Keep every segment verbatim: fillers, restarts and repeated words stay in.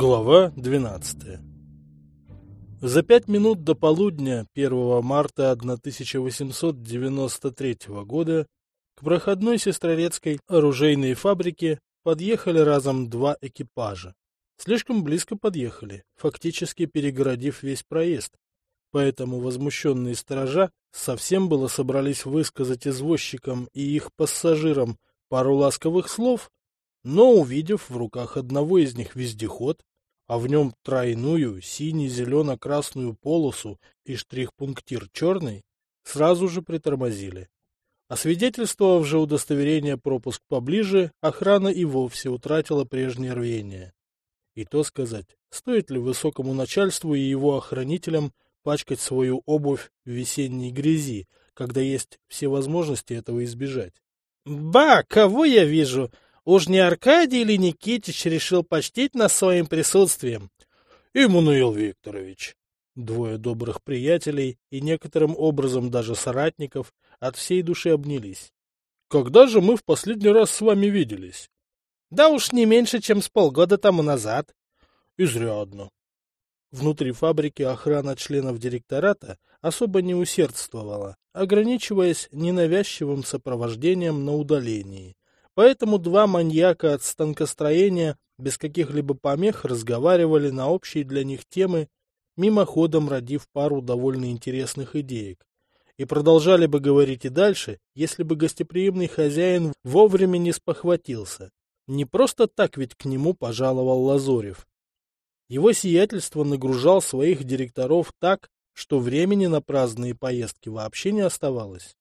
Глава двенадцатая. За пять минут до полудня первого марта тысяча восемьсот девяносто третьего года к проходной Сестрорецкой оружейной фабрике подъехали разом два экипажа. Слишком близко подъехали, фактически перегородив весь проезд, поэтому возмущенные сторожа совсем было собрались высказать извозчикам и их пассажирам пару ласковых слов, но, увидев в руках одного из них вездеход, а в нем тройную сине-зелено-красную полосу и штрих-пунктир черный, сразу же притормозили. Освидетельствовав же удостоверение пропуск поближе, охрана и вовсе утратила прежнее рвение. И то сказать, стоит ли высокому начальству и его охранителям пачкать свою обувь в весенней грязи, когда есть все возможности этого избежать. «Ба, кого я вижу? Уж не Аркадий или Никитич решил почтить нас своим присутствием?» «Иммануил Викторович». Двое добрых приятелей и некоторым образом даже соратников от всей души обнялись. «Когда же мы в последний раз с вами виделись?» «Да уж не меньше, чем с полгода тому назад». «Изрядно». Внутри фабрики охрана членов директората особо не усердствовала, ограничиваясь ненавязчивым сопровождением на удалении. Поэтому два маньяка от станкостроения без каких-либо помех разговаривали на общие для них темы, мимоходом родив пару довольно интересных идеек. И продолжали бы говорить и дальше, если бы гостеприимный хозяин вовремя не спохватился. Не просто так ведь к нему пожаловал Лазорев. Его сиятельство нагружал своих директоров так, что времени на праздные поездки вообще не оставалось.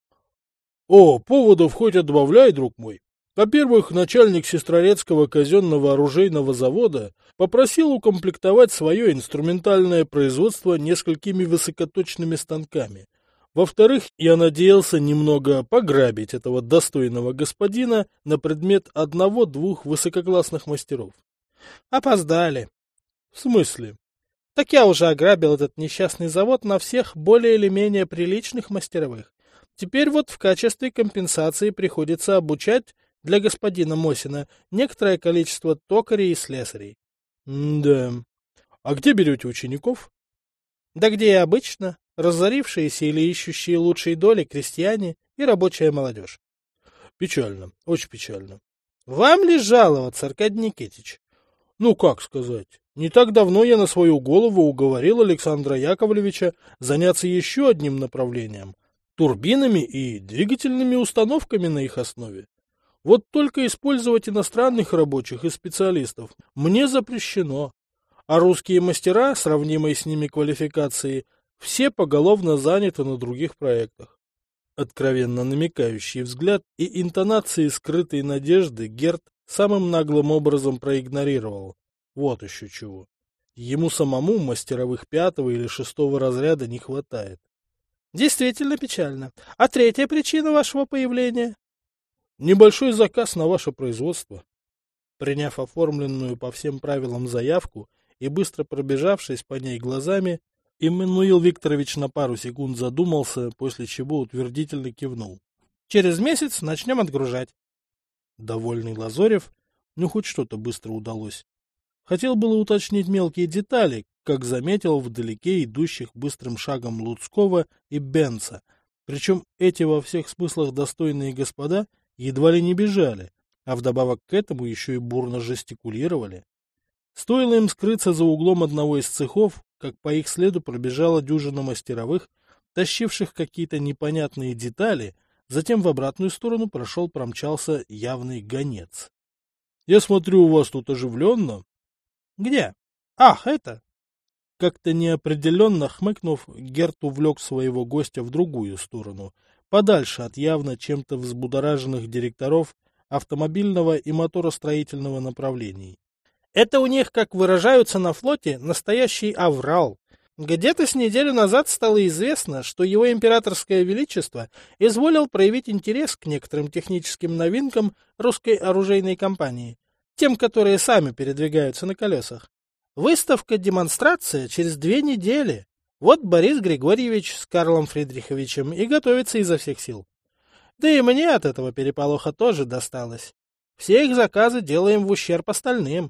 — О, поводов хоть отбавляй, друг мой. Во-первых, начальник Сестрорецкого казенного оружейного завода попросил укомплектовать свое инструментальное производство несколькими высокоточными станками. Во-вторых, я надеялся немного пограбить этого достойного господина на предмет одного-двух высококлассных мастеров. — Опоздали. — В смысле? — Так я уже ограбил этот несчастный завод на всех более или менее приличных мастеровых. Теперь вот в качестве компенсации приходится обучать для господина Мосина некоторое количество токарей и слесарей. — Да. А где берете учеников? — Да где и обычно. Разорившиеся или ищущие лучшие доли крестьяне и рабочая молодежь. — Печально, очень печально. — Вам ли жаловаться, Аркадий Никитич? — Ну, как сказать. Не так давно я на свою голову уговорил Александра Яковлевича заняться еще одним направлением — турбинами и двигательными установками на их основе. Вот только использовать иностранных рабочих и специалистов мне запрещено, а русские мастера, сравнимые с ними квалификацией, все поголовно заняты на других проектах. Откровенно намекающий взгляд и интонации скрытой надежды Герт самым наглым образом проигнорировал. Вот еще чего. Ему самому мастеровых пятого или шестого разряда не хватает. Действительно печально. А третья причина вашего появления? Небольшой заказ на ваше производство. Приняв оформленную по всем правилам заявку и быстро пробежавшись по ней глазами, Иммануил Викторович на пару секунд задумался, после чего утвердительно кивнул. Через месяц начнем отгружать. Довольный Лазорев, ну хоть что-то быстро удалось. Хотел было уточнить мелкие детали, как заметил вдалеке идущих быстрым шагом Луцкого и Бенца. Причем эти во всех смыслах достойные господа едва ли не бежали, а вдобавок к этому еще и бурно жестикулировали. Стоило им скрыться за углом одного из цехов, как по их следу пробежала дюжина мастеровых, тащивших какие-то непонятные детали, затем в обратную сторону прошел-промчался явный гонец. — Я смотрю, у вас тут оживленно. — Где? Ах, это! Как-то неопределенно хмыкнув, Герт увлек своего гостя в другую сторону, подальше от явно чем-то взбудораженных директоров автомобильного и моторостроительного направлений. Это у них, как выражаются на флоте, настоящий аврал. Где-то с неделю назад стало известно, что его императорское величество изволил проявить интерес к некоторым техническим новинкам русской оружейной компании, тем, которые сами передвигаются на колесах. Выставка-демонстрация через две недели. Вот Борис Григорьевич с Карлом Фридриховичем и готовится изо всех сил. Да и мне от этого переполоха тоже досталось. Все их заказы делаем в ущерб остальным.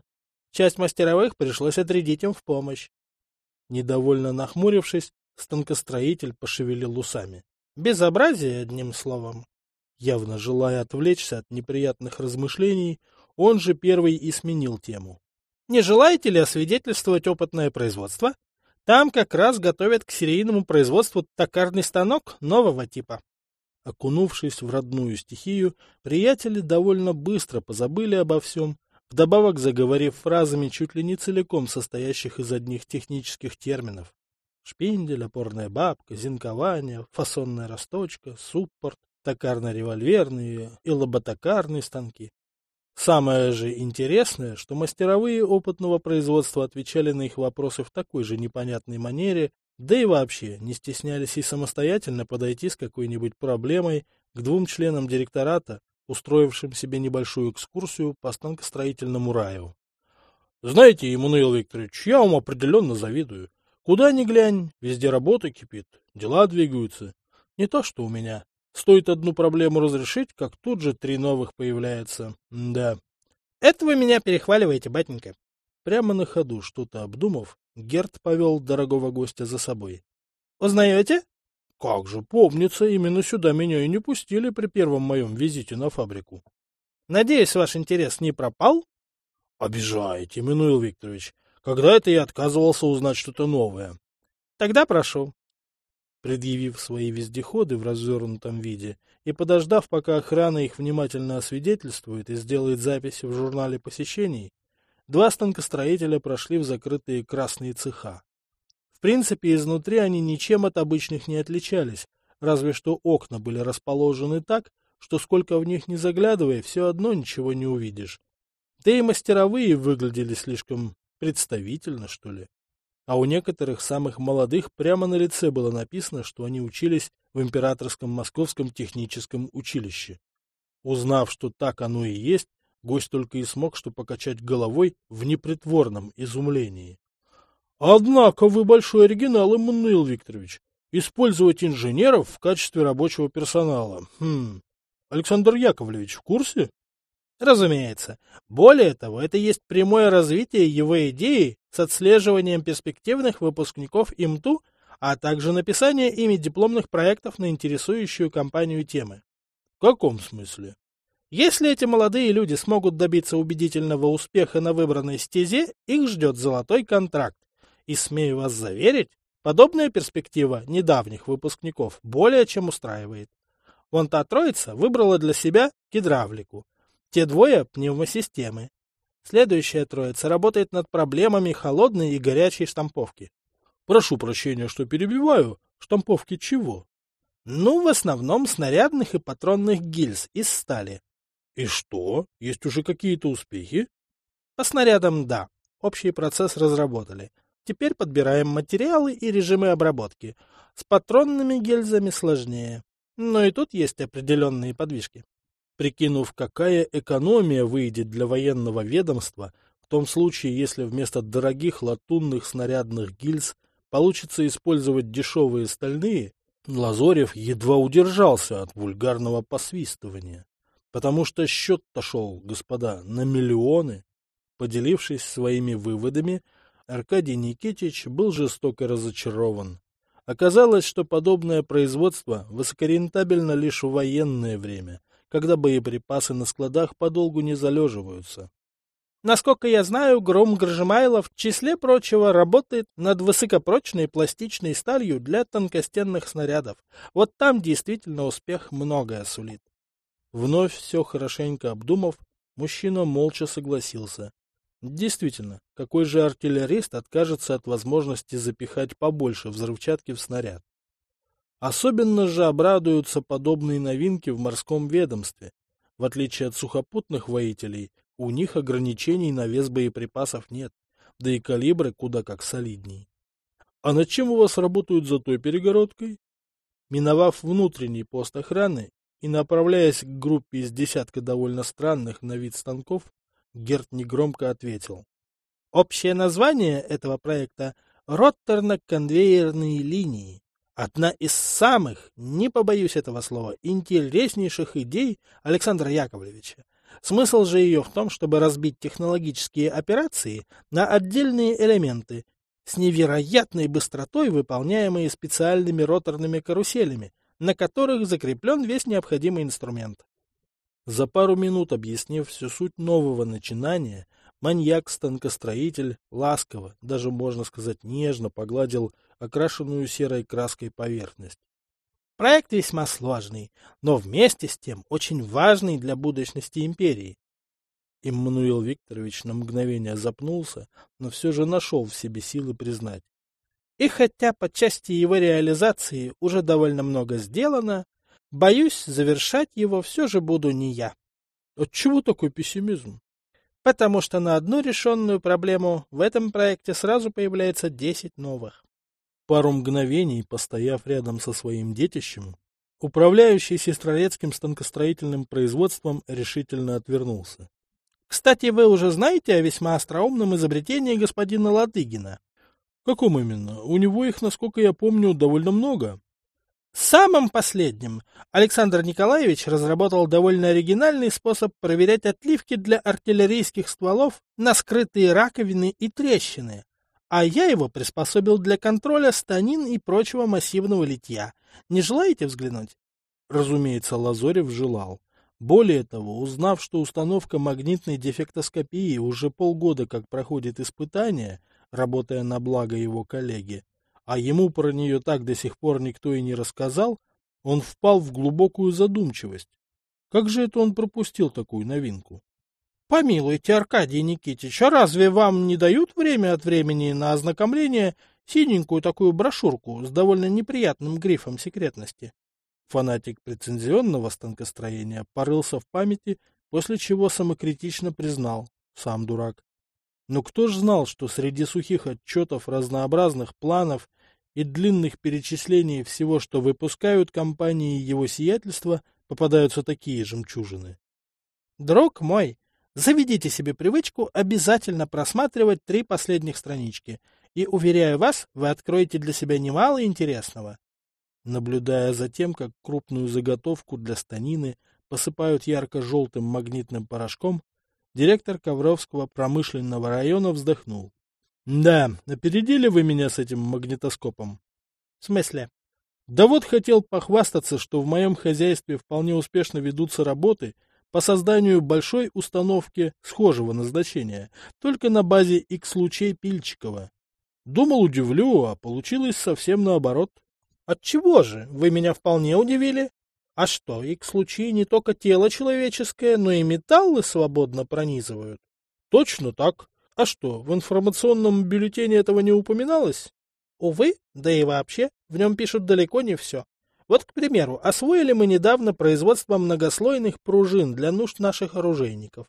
Часть мастеровых пришлось отрядить им в помощь. Недовольно нахмурившись, станкостроитель пошевелил усами. Безобразие, одним словом. Явно желая отвлечься от неприятных размышлений, он же первый и сменил тему. Не желаете ли освидетельствовать опытное производство? Там как раз готовят к серийному производству токарный станок нового типа. Окунувшись в родную стихию, приятели довольно быстро позабыли обо всем, вдобавок заговорив фразами чуть ли не целиком состоящих из одних технических терминов. Шпиндель, опорная бабка, зинкование, фасонная расточка, суппорт, токарно-револьверные и лоботокарные станки. Самое же интересное, что мастеровые опытного производства отвечали на их вопросы в такой же непонятной манере, да и вообще не стеснялись и самостоятельно подойти с какой-нибудь проблемой к двум членам директората, устроившим себе небольшую экскурсию по станкостроительному раю. «Знаете, Эммануил Викторович, я вам определенно завидую. Куда ни глянь, везде работа кипит, дела двигаются. Не то, что у меня. Стоит одну проблему разрешить, как тут же три новых появляется. Да. Это вы меня перехваливаете, батенька». Прямо на ходу, что-то обдумав, Герт повел дорогого гостя за собой. «Узнаете?» «Как же, помнится, именно сюда меня и не пустили при первом моем визите на фабрику». «Надеюсь, ваш интерес не пропал?» «Обижаете, Эммануил Викторович. Когда это я отказывался узнать что-то новое?» «Тогда прошу». Предъявив свои вездеходы в развернутом виде и подождав, пока охрана их внимательно освидетельствует и сделает записи в журнале посещений, два станкостроителя прошли в закрытые красные цеха. В принципе, изнутри они ничем от обычных не отличались, разве что окна были расположены так, что сколько в них ни заглядывай, все одно ничего не увидишь. Да и мастеровые выглядели слишком представительно, что ли. А у некоторых самых молодых прямо на лице было написано, что они учились в Императорском Московском техническом училище. Узнав, что так оно и есть, гость только и смог что покачать головой в непритворном изумлении. «Однако вы большой оригинал, Эммануил Викторович. Использовать инженеров в качестве рабочего персонала. Хм. Александр Яковлевич в курсе?» Разумеется. Более того, это есть прямое развитие его идеи с отслеживанием перспективных выпускников ИМТУ, а также написание ими дипломных проектов на интересующую компанию темы. В каком смысле? Если эти молодые люди смогут добиться убедительного успеха на выбранной стезе, их ждет золотой контракт. И, смею вас заверить, подобная перспектива недавних выпускников более чем устраивает. Вон та троица выбрала для себя гидравлику. Те двое — пневмосистемы. Следующая троица работает над проблемами холодной и горячей штамповки. Прошу прощения, что перебиваю. Штамповки чего? Ну, в основном снарядных и патронных гильз из стали. И что? Есть уже какие-то успехи? По снарядам — да. Общий процесс разработали. Теперь подбираем материалы и режимы обработки. С патронными гильзами сложнее. Но и тут есть определенные подвижки. Прикинув, какая экономия выйдет для военного ведомства, в том случае, если вместо дорогих латунных снарядных гильз получится использовать дешевые стальные, Лазорев едва удержался от вульгарного посвистывания. Потому что счет-то шел, господа, на миллионы. Поделившись своими выводами, Аркадий Никитич был жестоко разочарован. Оказалось, что подобное производство высокорентабельно лишь в военное время, когда боеприпасы на складах подолгу не залеживаются. Насколько я знаю, Гром Гржимайлов в числе прочего работает над высокопрочной пластичной сталью для тонкостенных снарядов. Вот там действительно успех многое сулит. Вновь все хорошенько обдумав, мужчина молча согласился. Действительно, какой же артиллерист откажется от возможности запихать побольше взрывчатки в снаряд? Особенно же обрадуются подобные новинки в морском ведомстве. В отличие от сухопутных воителей, у них ограничений на вес боеприпасов нет, да и калибры куда как солидней. А над чем у вас работают за той перегородкой? Миновав внутренний пост охраны и направляясь к группе из десятка довольно странных на вид станков, Герт негромко ответил. Общее название этого проекта — роторно-конвейерные линии. Одна из самых, не побоюсь этого слова, интереснейших идей Александра Яковлевича. Смысл же ее в том, чтобы разбить технологические операции на отдельные элементы, с невероятной быстротой выполняемые специальными роторными каруселями, на которых закреплен весь необходимый инструмент. За пару минут объяснив всю суть нового начинания, маньяк-станкостроитель ласково, даже можно сказать нежно, погладил окрашенную серой краской поверхность. Проект весьма сложный, но вместе с тем очень важный для будущности империи. Иммануил Викторович на мгновение запнулся, но все же нашел в себе силы признать. И хотя по части его реализации уже довольно много сделано, боюсь, завершать его все же буду не я. Отчего такой пессимизм? Потому что на одну решенную проблему в этом проекте сразу появляется десять новых. Пару мгновений, постояв рядом со своим детищем, управляющий сестрорецким станкостроительным производством решительно отвернулся. Кстати, вы уже знаете о весьма остроумном изобретении господина Ладыгина? Каком именно? У него их, насколько я помню, довольно много. Самым последним Александр Николаевич разработал довольно оригинальный способ проверять отливки для артиллерийских стволов на скрытые раковины и трещины, а я его приспособил для контроля станин и прочего массивного литья. Не желаете взглянуть? Разумеется, Лазорев желал. Более того, узнав, что установка магнитной дефектоскопии уже полгода как проходит испытания, работая на благо его коллеги, а ему про нее так до сих пор никто и не рассказал, он впал в глубокую задумчивость. Как же это он пропустил такую новинку? Помилуйте, Аркадий Никитич, а разве вам не дают время от времени на ознакомление синенькую такую брошюрку с довольно неприятным грифом секретности? Фанатик прецензионного станкостроения порылся в памяти, после чего самокритично признал: сам дурак. Но кто ж знал, что среди сухих отчетов, разнообразных планов и длинных перечислений всего, что выпускают компании его сиятельства, попадаются такие жемчужины? Друг мой, заведите себе привычку обязательно просматривать три последних странички, и, уверяю вас, вы откроете для себя немало интересного. Наблюдая за тем, как крупную заготовку для станины посыпают ярко-желтым магнитным порошком, директор Ковровского промышленного района вздохнул. — Да, опередили вы меня с этим магнитоскопом. — В смысле? — Да вот хотел похвастаться, что в моем хозяйстве вполне успешно ведутся работы по созданию большой установки схожего назначения, только на базе X-лучей Пильчикова. Думал, удивлю, а получилось совсем наоборот. — Отчего же? Вы меня вполне удивили. А что, X-лучи не только тело человеческое, но и металлы свободно пронизывают? — Точно так. А что, в информационном бюллетене этого не упоминалось? — Увы, да и вообще, в нем пишут далеко не все. Вот, к примеру, освоили мы недавно производство многослойных пружин для нужд наших оружейников.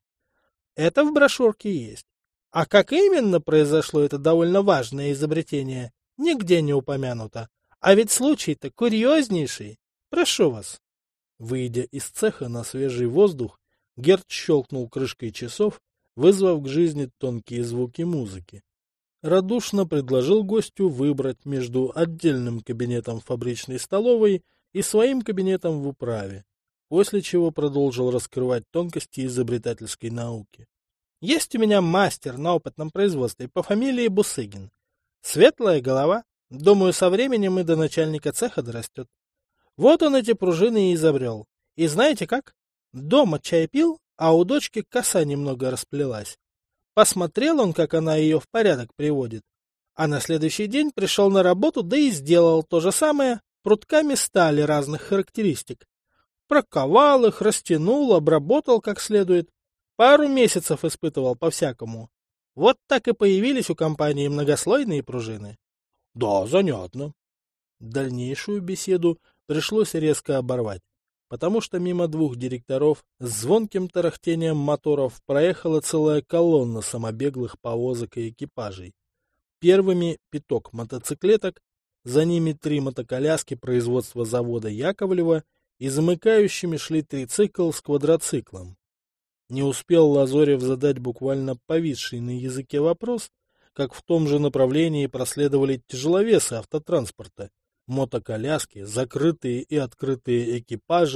Это в брошюрке есть. А как именно произошло это довольно важное изобретение, нигде не упомянуто. А ведь случай-то курьезнейший. Прошу вас. Выйдя из цеха на свежий воздух, Герд щелкнул крышкой часов, вызвав к жизни тонкие звуки музыки. Радушно предложил гостю выбрать между отдельным кабинетом в фабричной столовой и своим кабинетом в управе, после чего продолжил раскрывать тонкости изобретательской науки. Есть у меня мастер на опытном производстве по фамилии Бусыгин. Светлая голова. Думаю, со временем и до начальника цеха дорастет. Вот он эти пружины и изобрел. И знаете как? Дома чай пил, а у дочки коса немного расплелась. Посмотрел он, как она ее в порядок приводит. А на следующий день пришел на работу, да и сделал то же самое прутками стали разных характеристик. Проковал их, растянул, обработал как следует. Пару месяцев испытывал по-всякому. Вот так и появились у компании многослойные пружины. — Да, занятно. Дальнейшую беседу пришлось резко оборвать, потому что мимо двух директоров с звонким тарахтением моторов проехала целая колонна самобеглых повозок и экипажей. Первыми пяток мотоциклеток, за ними три мотоколяски производства завода Яковлева и замыкающими шли трицикл с квадроциклом. Не успел Лазорев задать буквально повисший на языке вопрос, как в том же направлении проследовали тяжеловесы автотранспорта, мотоколяски, закрытые и открытые экипажи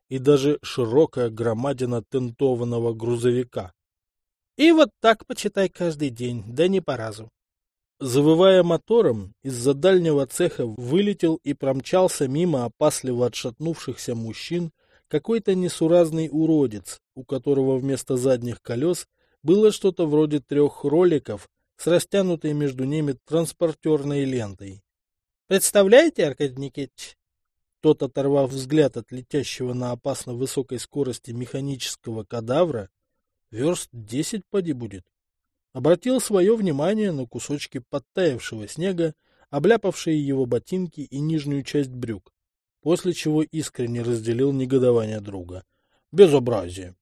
и даже широкая громадина тентованного грузовика. И вот так почитай каждый день, да не по разу. Завывая мотором, из-за дальнего цеха вылетел и промчался мимо опасливо отшатнувшихся мужчин какой-то несуразный уродец, у которого вместо задних колес было что-то вроде трех роликов с растянутой между ними транспортерной лентой. Представляете, Аркадий Никитич? Тот, оторвав взгляд от летящего на опасно высокой скорости механического кадавра, верст десять поди будет, обратил свое внимание на кусочки подтаявшего снега, обляпавшие его ботинки и нижнюю часть брюк, после чего искренне разделил негодование друга. Безобразие!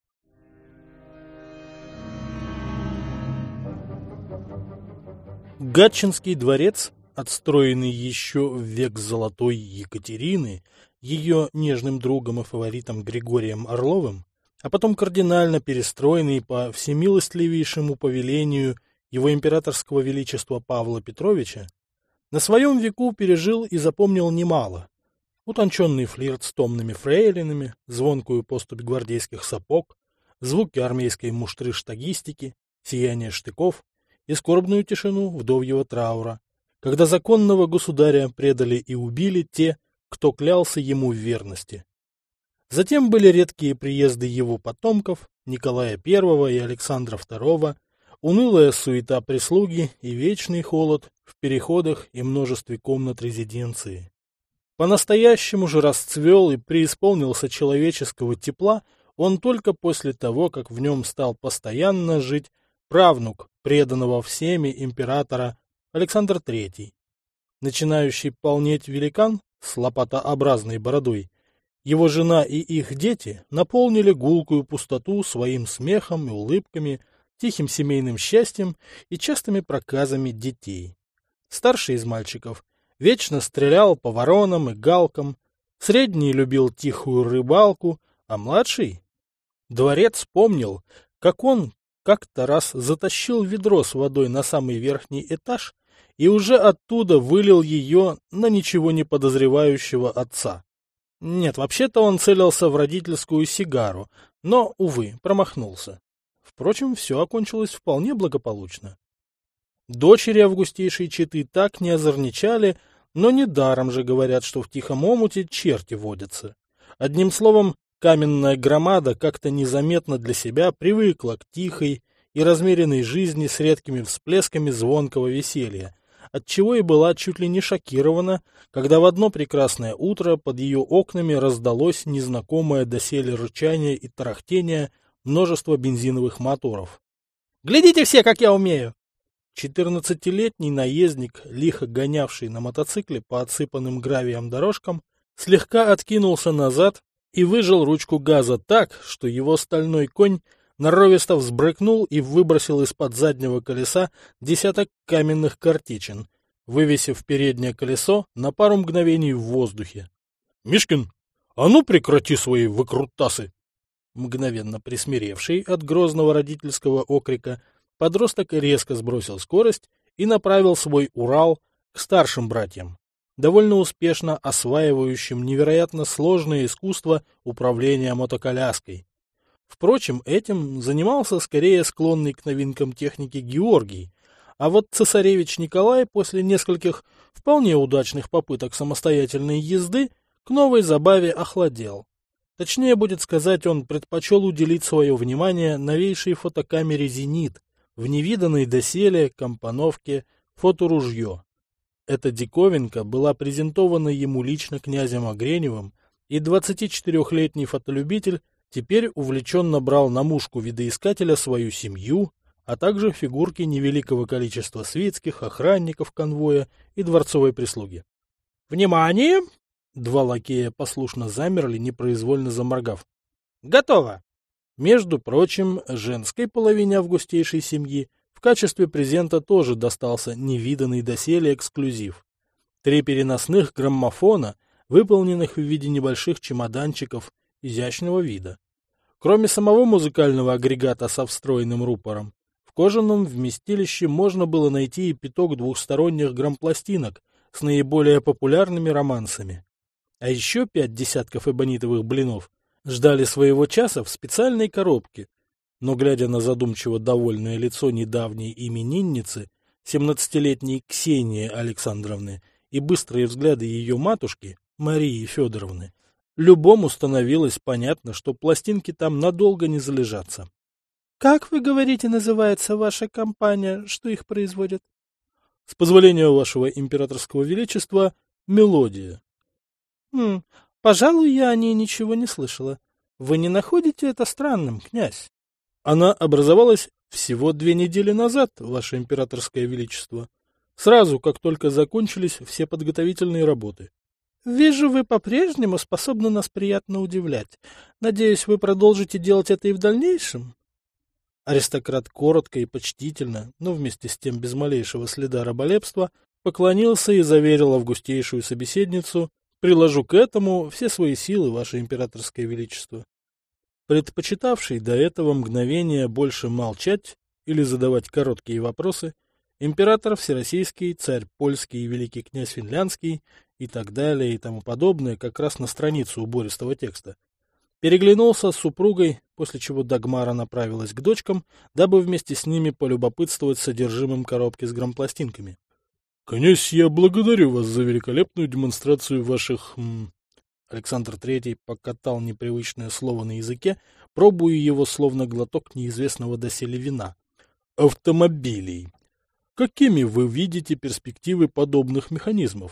Гатчинский дворец, отстроенный еще в век золотой Екатерины, ее нежным другом и фаворитом Григорием Орловым, а потом кардинально перестроенный по всемилостливейшему повелению его императорского величества Павла Петровича, на своем веку пережил и запомнил немало. Утонченный флирт с томными фрейлинами, звонкую поступь гвардейских сапог, звуки армейской муштры-штагистики, сияние штыков и скорбную тишину вдовьего траура, когда законного государя предали и убили те, кто клялся ему в верности. Затем были редкие приезды его потомков, Николая Первого и Александра Второго, унылая суета прислуги и вечный холод в переходах и множестве комнат резиденции. По-настоящему же расцвел и преисполнился человеческого тепла он только после того, как в нем стал постоянно жить правнук преданного всеми императора Александр Третий. Начинающий полнеть великан с лопатообразной бородой, его жена и их дети наполнили гулкую пустоту своим смехом и улыбками, тихим семейным счастьем и частыми проказами детей. Старший из мальчиков вечно стрелял по воронам и галкам, средний любил тихую рыбалку, а младший... Дворец помнил, как он как-то раз затащил ведро с водой на самый верхний этаж и уже оттуда вылил ее на ничего не подозревающего отца. Нет, вообще-то он целился в родительскую сигару, но, увы, промахнулся. Впрочем, все окончилось вполне благополучно. Дочери августейшей четы так не озорничали, но недаром же говорят, что в тихом омуте черти водятся. Одним словом, каменная громада как-то незаметно для себя привыкла к тихой и размеренной жизни с редкими всплесками звонкого веселья, отчего и была чуть ли не шокирована, когда в одно прекрасное утро под ее окнами раздалось незнакомое доселе рычание и тарахтение множества бензиновых моторов. «Глядите все, как я умею!» Четырнадцатилетний наездник, лихо гонявший на мотоцикле по отсыпанным гравием дорожкам, слегка откинулся назад и выжал ручку газа так, что его стальной конь норовисто взбрыкнул и выбросил из-под заднего колеса десяток каменных картечин, вывесив переднее колесо на пару мгновений в воздухе. — Мишкин, а ну прекрати свои выкрутасы! Мгновенно присмиревший от грозного родительского окрика, подросток резко сбросил скорость и направил свой Урал к старшим братьям, довольно успешно осваивающим невероятно сложное искусство управления мотоколяской. Впрочем, этим занимался скорее склонный к новинкам техники Георгий, а вот цесаревич Николай после нескольких вполне удачных попыток самостоятельной езды к новой забаве охладел. Точнее будет сказать, он предпочел уделить свое внимание новейшей фотокамере «Зенит» в невиданной доселе компоновке «Фоторужье». Эта диковинка была презентована ему лично князем Огреневым, и двадцатичетырехлетний фотолюбитель теперь увлеченно брал на мушку видоискателя свою семью, а также фигурки невеликого количества свитских, охранников конвоя и дворцовой прислуги. «Внимание!» Два лакея послушно замерли, непроизвольно заморгав. «Готово!» Между прочим, женской половине августейшей семьи в качестве презента тоже достался невиданный доселе эксклюзив. Три переносных граммофона, выполненных в виде небольших чемоданчиков изящного вида. Кроме самого музыкального агрегата со встроенным рупором, в кожаном вместилище можно было найти и пяток двухсторонних грампластинок с наиболее популярными романсами. А еще пять десятков эбонитовых блинов ждали своего часа в специальной коробке. Но, глядя на задумчиво довольное лицо недавней именинницы, семнадцатилетней Ксении Александровны, и быстрые взгляды ее матушки, Марии Федоровны, любому становилось понятно, что пластинки там надолго не залежатся. — Как, вы говорите, называется ваша компания, что их производит? — С позволения вашего императорского величества, «Мелодия». — Хм, пожалуй, я о ней ничего не слышала. Вы не находите это странным, князь? — Она образовалась всего две недели назад, ваше императорское величество, сразу, как только закончились все подготовительные работы. — Вижу, вы по-прежнему способны нас приятно удивлять. Надеюсь, вы продолжите делать это и в дальнейшем? Аристократ коротко и почтительно, но вместе с тем без малейшего следа раболепства, поклонился и заверил августейшую собеседницу: «Приложу к этому все свои силы, ваше императорское величество». Предпочитавший до этого мгновения больше молчать или задавать короткие вопросы, император Всероссийский, царь Польский и великий князь Финляндский и так далее и тому подобное как раз на страницу убористого текста, переглянулся с супругой, после чего Дагмара направилась к дочкам, дабы вместе с ними полюбопытствовать содержимым коробки с грампластинками. — Князь, я благодарю вас за великолепную демонстрацию ваших... М... Александр Третий покатал непривычное слово на языке, пробуя его словно глоток неизвестного доселе вина. — Автомобилей. Какими вы видите перспективы подобных механизмов?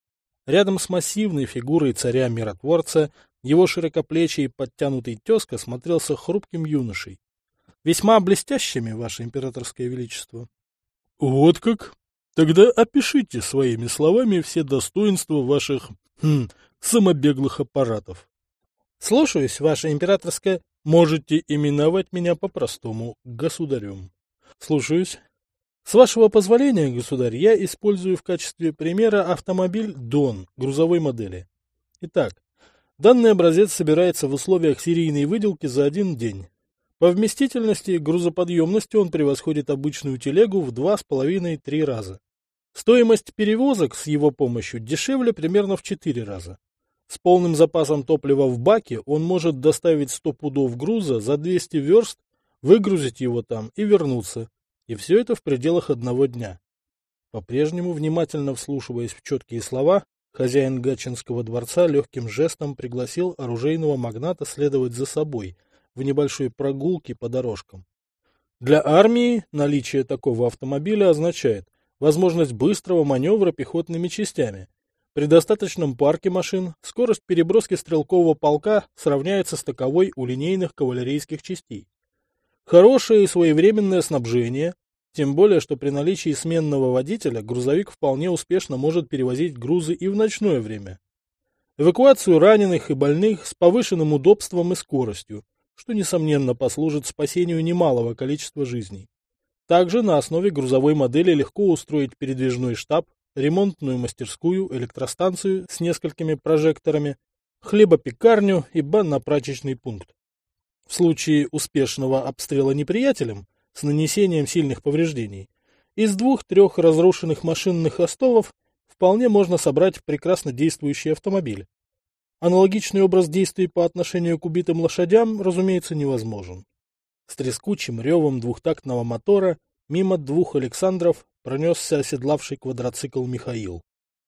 Рядом с массивной фигурой царя-миротворца его широкоплечий подтянутый тезка смотрелся хрупким юношей. Весьма блестящими, ваше императорское величество. — Вот как? Тогда опишите своими словами все достоинства ваших хм, самобеглых аппаратов. — Слушаюсь, ваше императорское... Можете именовать меня по-простому государем. — Слушаюсь. С вашего позволения, государь, я использую в качестве примера автомобиль «Дон» грузовой модели. Итак, данный образец собирается в условиях серийной выделки за один день. По вместительности и грузоподъемности он превосходит обычную телегу в два с половиной-три раза. Стоимость перевозок с его помощью дешевле примерно в четыре раза. С полным запасом топлива в баке он может доставить сто пудов груза за двести верст, выгрузить его там и вернуться. И все это в пределах одного дня. По-прежнему, внимательно вслушиваясь в четкие слова, хозяин Гатчинского дворца легким жестом пригласил оружейного магната следовать за собой в небольшой прогулке по дорожкам. Для армии наличие такого автомобиля означает возможность быстрого маневра пехотными частями. При достаточном парке машин скорость переброски стрелкового полка сравняется с таковой у линейных кавалерийских частей. Хорошее и своевременное снабжение, тем более, что при наличии сменного водителя грузовик вполне успешно может перевозить грузы и в ночное время. Эвакуацию раненых и больных с повышенным удобством и скоростью, что, несомненно, послужит спасению немалого количества жизней. Также на основе грузовой модели легко устроить передвижной штаб, ремонтную мастерскую, электростанцию с несколькими прожекторами, хлебопекарню и банно-прачечный пункт. В случае успешного обстрела неприятелем с нанесением сильных повреждений из двух-трех разрушенных машинных остовов вполне можно собрать прекрасно действующий автомобиль. Аналогичный образ действий по отношению к убитым лошадям, разумеется, невозможен. С трескучим ревом двухтактного мотора мимо двух Александров пронесся оседлавший квадроцикл Михаил.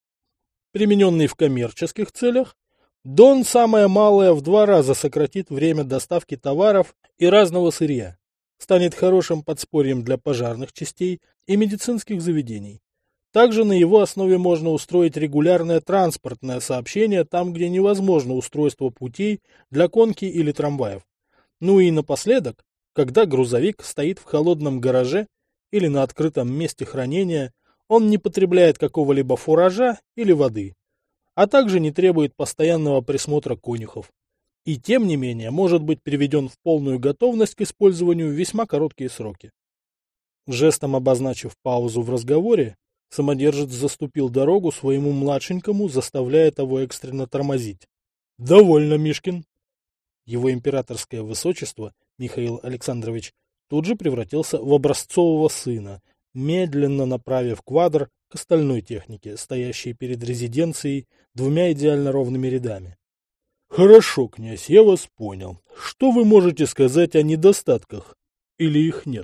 Примененный в коммерческих целях, Дон самое малое в два раза сократит время доставки товаров и разного сырья, станет хорошим подспорьем для пожарных частей и медицинских заведений. Также на его основе можно устроить регулярное транспортное сообщение там, где невозможно устройство путей для конки или трамваев. Ну и напоследок, когда грузовик стоит в холодном гараже или на открытом месте хранения, он не потребляет какого-либо фуража или воды, а также не требует постоянного присмотра конюхов. И тем не менее может быть приведен в полную готовность к использованию в весьма короткие сроки. Жестом обозначив паузу в разговоре, самодержец заступил дорогу своему младшенькому, заставляя того экстренно тормозить. — Довольно, Мишкин. Его императорское высочество, Михаил Александрович, тут же превратился в образцового сына, медленно направив квадр к остальной технике, стоящей перед резиденцией двумя идеально ровными рядами. Хорошо, князь, я вас понял. Что вы можете сказать о недостатках? Или их нет?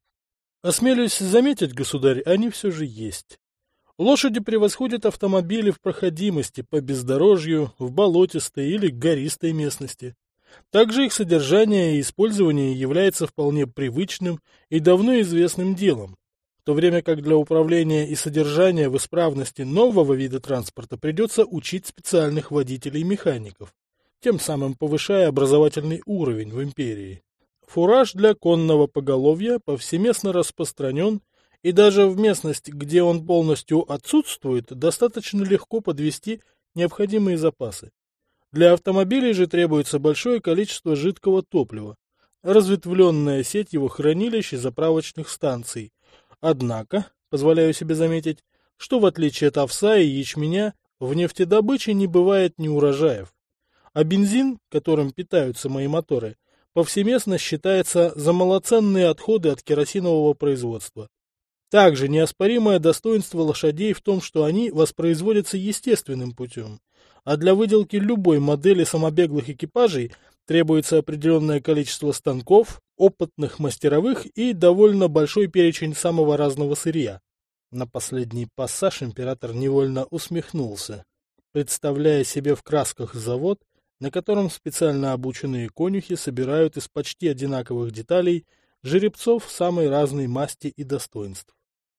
Осмелюсь заметить, государь, они все же есть. Лошади превосходят автомобили в проходимости по бездорожью, в болотистой или гористой местности. Также их содержание и использование является вполне привычным и давно известным делом, в то время как для управления и содержания в исправности нового вида транспорта придется учить специальных водителей и механиков, тем самым повышая образовательный уровень в империи. Фураж для конного поголовья повсеместно распространен, и даже в местности, где он полностью отсутствует, достаточно легко подвести необходимые запасы. Для автомобилей же требуется большое количество жидкого топлива, разветвленная сеть его хранилищ и заправочных станций. Однако, позволяю себе заметить, что в отличие от овса и ячменя, в нефтедобыче не бывает неурожаев. А бензин, которым питаются мои моторы, повсеместно считается за малоценные отходы от керосинового производства. Также неоспоримое достоинство лошадей в том, что они воспроизводятся естественным путем, а для выделки любой модели самобеглых экипажей требуется определенное количество станков, опытных мастеровых и довольно большой перечень самого разного сырья. На последний пассаж император невольно усмехнулся, представляя себе в красках завод, на котором специально обученные конюхи собирают из почти одинаковых деталей жеребцов самой разной масти и достоинств.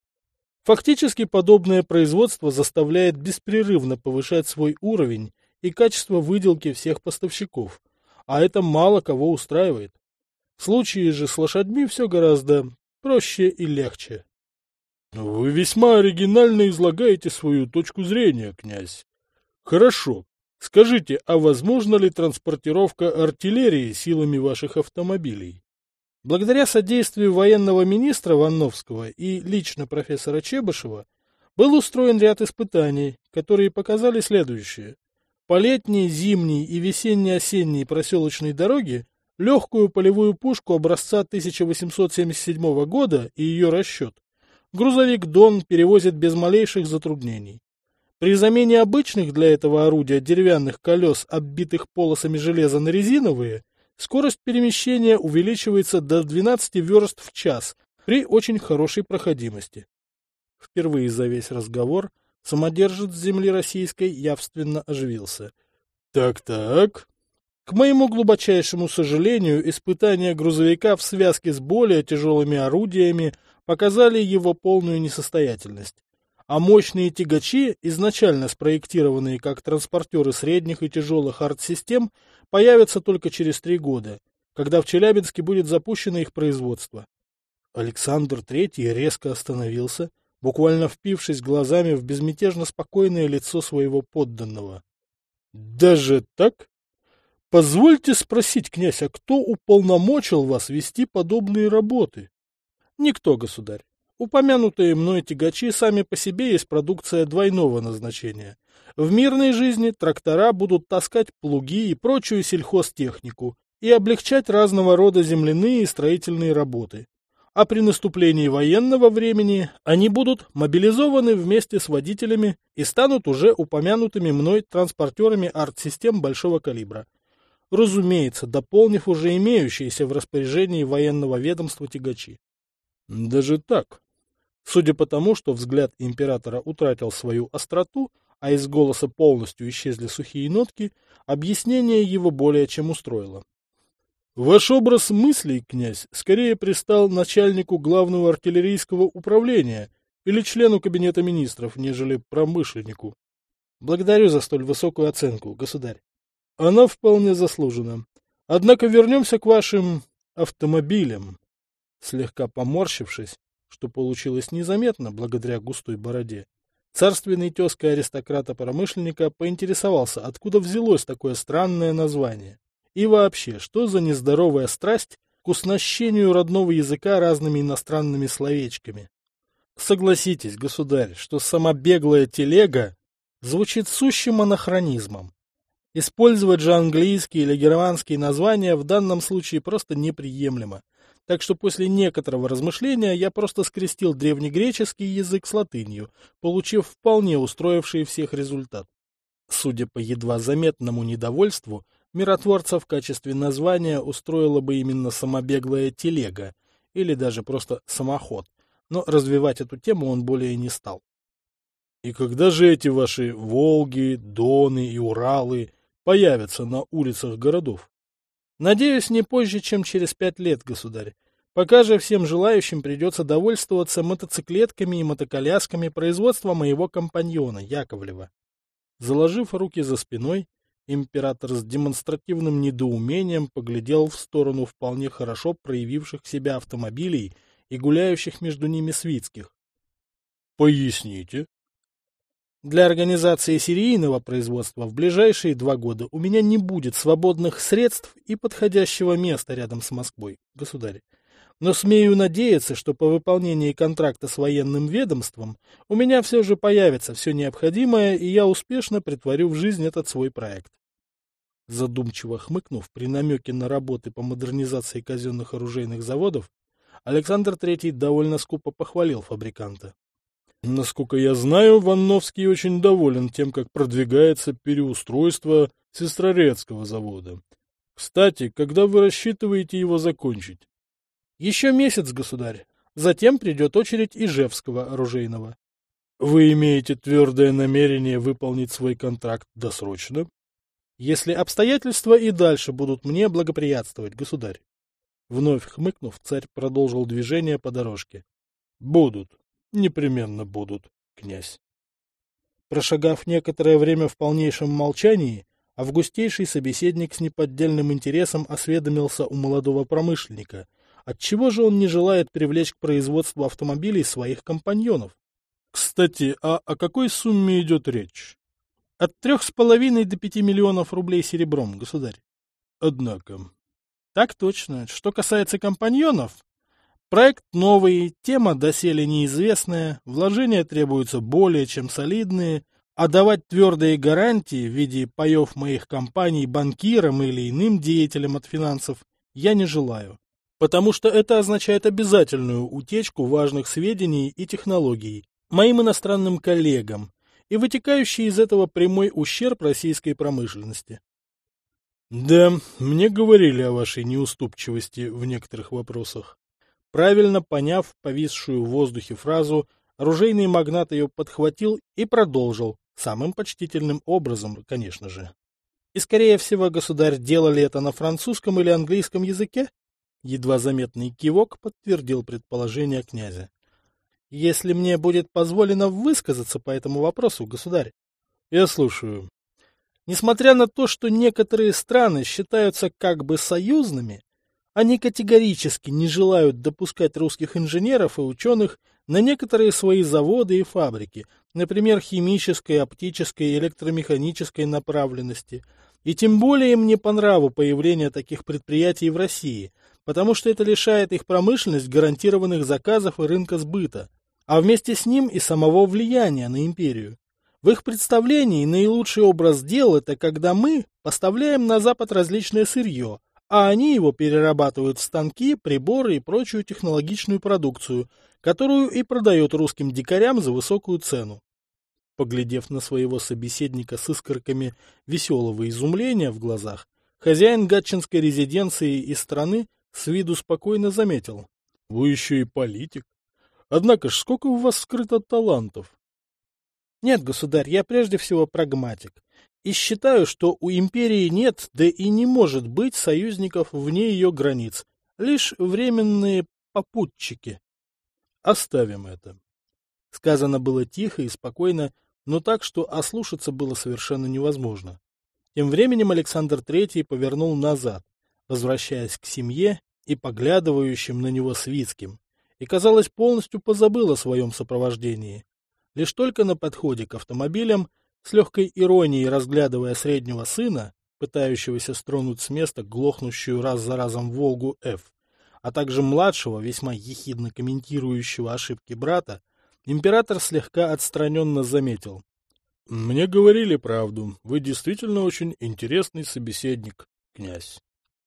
Фактически подобное производство заставляет беспрерывно повышать свой уровень и качество выделки всех поставщиков, а это мало кого устраивает. В случае же с лошадьми все гораздо проще и легче. — Вы весьма оригинально излагаете свою точку зрения, князь. Хорошо. Скажите, а возможна ли транспортировка артиллерии силами ваших автомобилей? Благодаря содействию военного министра Ванновского и лично профессора Чебышева был устроен ряд испытаний, которые показали следующее. По летней, зимней и весенне-осенней проселочной дороге легкую полевую пушку образца тысяча восемьсот семьдесят седьмого года и ее расчет грузовик «Дон» перевозит без малейших затруднений. При замене обычных для этого орудия деревянных колес, оббитых полосами железа на резиновые, скорость перемещения увеличивается до двенадцати верст в час при очень хорошей проходимости. Впервые за весь разговор самодержец земли российской явственно оживился. Так-так. К моему глубочайшему сожалению, испытания грузовика в связке с более тяжелыми орудиями показали его полную несостоятельность. А мощные тягачи, изначально спроектированные как транспортеры средних и тяжелых артсистем, появятся только через три года, когда в Челябинске будет запущено их производство. Александр Третий резко остановился, буквально впившись глазами в безмятежно спокойное лицо своего подданного. — Даже так? Позвольте спросить, князь, а кто уполномочил вас вести подобные работы? — Никто, государь. Упомянутые мной тягачи сами по себе есть продукция двойного назначения. В мирной жизни трактора будут таскать плуги и прочую сельхозтехнику и облегчать разного рода земляные и строительные работы. А при наступлении военного времени они будут мобилизованы вместе с водителями и станут уже упомянутыми мной транспортерами арт-систем большого калибра. Разумеется, дополнив уже имеющиеся в распоряжении военного ведомства тягачи. Даже так? Судя по тому, что взгляд императора утратил свою остроту, а из голоса полностью исчезли сухие нотки, объяснение его более чем устроило. Ваш образ мыслей, князь, скорее пристал начальнику главного артиллерийского управления или члену кабинета министров, нежели промышленнику. Благодарю за столь высокую оценку, государь. Она вполне заслужена. Однако вернемся к вашим автомобилям. Слегка поморщившись, что получилось незаметно благодаря густой бороде, царственный тезка аристократа-промышленника поинтересовался, откуда взялось такое странное название. И вообще, что за нездоровая страсть к уснащению родного языка разными иностранными словечками? Согласитесь, государь, что самобеглая телега звучит сущим анахронизмом. Использовать же английские или германские названия в данном случае просто неприемлемо, так что после некоторого размышления я просто скрестил древнегреческий язык с латынью, получив вполне устроивший всех результат. Судя по едва заметному недовольству, миротворца в качестве названия устроила бы именно самобеглая телега, или даже просто самоход, но развивать эту тему он более не стал. И когда же эти ваши Волги, Доны и Уралы появятся на улицах городов? Надеюсь, не позже, чем через пять лет, государь. Пока же всем желающим придется довольствоваться мотоциклетками и мотоколясками производства моего компаньона Яковлева. Заложив руки за спиной, император с демонстративным недоумением поглядел в сторону вполне хорошо проявивших себя автомобилей и гуляющих между ними свитских. Поясните. Для организации серийного производства в ближайшие два года у меня не будет свободных средств и подходящего места рядом с Москвой, государь. Но смею надеяться, что по выполнении контракта с военным ведомством у меня все же появится все необходимое, и я успешно претворю в жизнь этот свой проект. Задумчиво хмыкнув при намеке на работы по модернизации казенных оружейных заводов, Александр Третий довольно скупо похвалил фабриканта. Насколько я знаю, Ванновский очень доволен тем, как продвигается переустройство Сестрорецкого завода. Кстати, когда вы рассчитываете его закончить? Еще месяц, государь. Затем придет очередь Ижевского оружейного. Вы имеете твердое намерение выполнить свой контракт досрочно? Если обстоятельства и дальше будут мне благоприятствовать, государь. Вновь хмыкнув, царь продолжил движение по дорожке. Будут. Непременно будут, князь. Прошагав некоторое время в полнейшем молчании, августейший собеседник с неподдельным интересом осведомился у молодого промышленника, отчего же он не желает привлечь к производству автомобилей своих компаньонов. Кстати, а о какой сумме идет речь? От трех с половиной до пяти миллионов рублей серебром, государь. Однако. Так точно. Что касается компаньонов, проект новый, тема доселе неизвестная, вложения требуются более чем солидные, а давать твердые гарантии в виде паев моих компаний банкирам или иным деятелям от финансов я не желаю, потому что это означает обязательную утечку важных сведений и технологий моим иностранным коллегам и вытекающий из этого прямой ущерб российской промышленности. Да, мне говорили о вашей неуступчивости в некоторых вопросах. Правильно поняв повисшую в воздухе фразу, оружейный магнат ее подхватил и продолжил, самым почтительным образом, конечно же. И, скорее всего, государь, делали это на французском или английском языке? Едва заметный кивок подтвердил предположение князя. Если мне будет позволено высказаться по этому вопросу, государь. Я слушаю. Несмотря на то, что некоторые страны считаются как бы союзными, они категорически не желают допускать русских инженеров и ученых на некоторые свои заводы и фабрики, например, химической, оптической и электромеханической направленности. И тем более им не по нраву появление таких предприятий в России, потому что это лишает их промышленность гарантированных заказов и рынка сбыта, а вместе с ним и самого влияния на империю. В их представлении наилучший образ дел – это когда мы поставляем на Запад различное сырье, а они его перерабатывают в станки, приборы и прочую технологичную продукцию, которую и продают русским дикарям за высокую цену. Поглядев на своего собеседника с искорками веселого изумления в глазах, хозяин гатчинской резиденции и страны с виду спокойно заметил. — Вы еще и политик. Однако ж, сколько у вас скрыто талантов? — Нет, государь, я прежде всего прагматик. И считаю, что у империи нет, да и не может быть союзников вне ее границ, лишь временные попутчики. Оставим это. Сказано было тихо и спокойно, но так, что ослушаться было совершенно невозможно. Тем временем Александр Третий повернул назад, возвращаясь к семье и поглядывающим на него свитским, и, казалось, полностью позабыл о своем сопровождении. Лишь только на подходе к автомобилям, с легкой иронией разглядывая среднего сына, пытающегося стронуть с места глохнущую раз за разом «Волгу Ф», а также младшего, весьма ехидно комментирующего ошибки брата, император слегка отстраненно заметил. — Мне говорили правду. Вы действительно очень интересный собеседник, князь.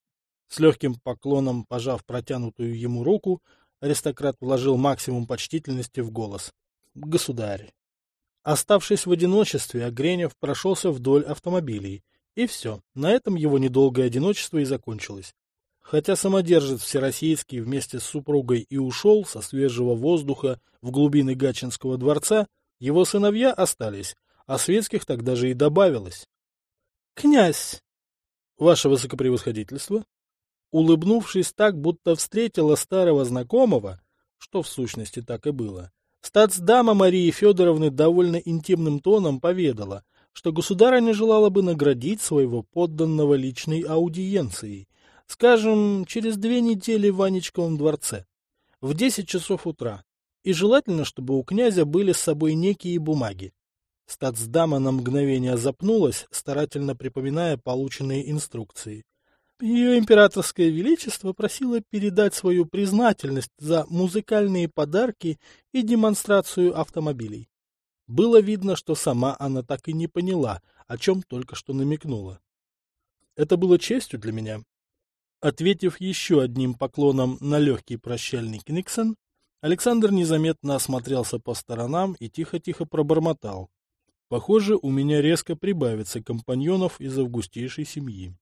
С легким поклоном, пожав протянутую ему руку, аристократ вложил максимум почтительности в голос. Государь. Оставшись в одиночестве, Огренев прошелся вдоль автомобилей. И все, на этом его недолгое одиночество и закончилось. Хотя самодержец Всероссийский вместе с супругой и ушел со свежего воздуха в глубины Гатчинского дворца, его сыновья остались, а светских тогда же и добавилось. — Князь! — Ваше высокопревосходительство! Улыбнувшись так, будто встретила старого знакомого, что в сущности так и было, статсдама Марии Федоровны довольно интимным тоном поведала, что государыня желала бы наградить своего подданного личной аудиенцией, скажем, через две недели в Ванечковом дворце, в десять часов утра, и желательно, чтобы у князя были с собой некие бумаги. Статсдама на мгновение запнулась, старательно припоминая полученные инструкции. Ее императорское величество просило передать свою признательность за музыкальные подарки и демонстрацию автомобилей. Было видно, что сама она так и не поняла, о чем только что намекнула. Это было честью для меня. Ответив еще одним поклоном на легкий прощальный книксон, Александр незаметно осмотрелся по сторонам и тихо-тихо пробормотал. Похоже, у меня резко прибавится компаньонов из августейшей семьи.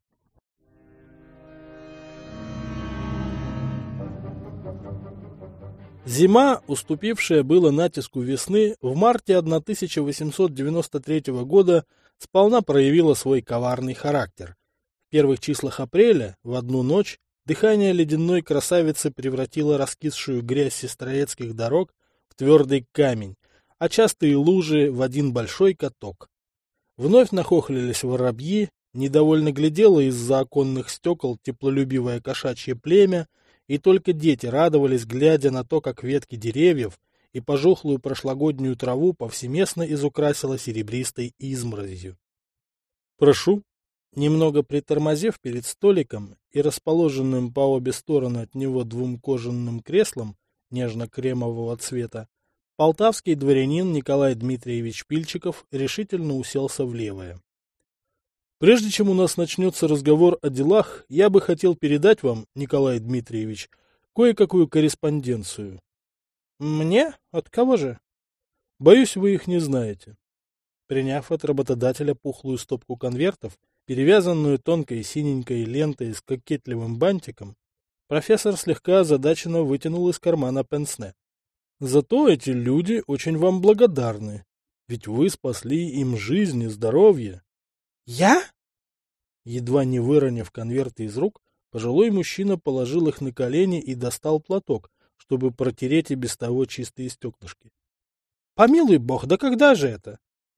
Зима, уступившая было натиску весны, в марте тысяча восемьсот девяносто третьего года сполна проявила свой коварный характер. В первых числах апреля, в одну ночь, дыхание ледяной красавицы превратило раскисшую грязь сестроецких дорог в твердый камень, а частые лужи в один большой каток. Вновь нахохлились воробьи, недовольно глядело из-за оконных стекол теплолюбивое кошачье племя, и только дети радовались, глядя на то, как ветки деревьев и пожухлую прошлогоднюю траву повсеместно изукрасила серебристой изморозью. «Прошу». Немного притормозев перед столиком и расположенным по обе стороны от него двум кожаным креслом нежно-кремового цвета, полтавский дворянин Николай Дмитриевич Пильчиков решительно уселся в левое. Прежде чем у нас начнется разговор о делах, я бы хотел передать вам, Николай Дмитриевич, кое-какую корреспонденцию. Мне? От кого же? Боюсь, вы их не знаете. Приняв от работодателя пухлую стопку конвертов, перевязанную тонкой синенькой лентой с кокетливым бантиком, профессор слегка озадаченно вытянул из кармана пенсне. Зато эти люди очень вам благодарны, ведь вы спасли им жизнь и здоровье. Я? Едва не выронив конверты из рук, пожилой мужчина положил их на колени и достал платок, чтобы протереть и без того чистые стеклышки. Помилуй бог, да когда же это?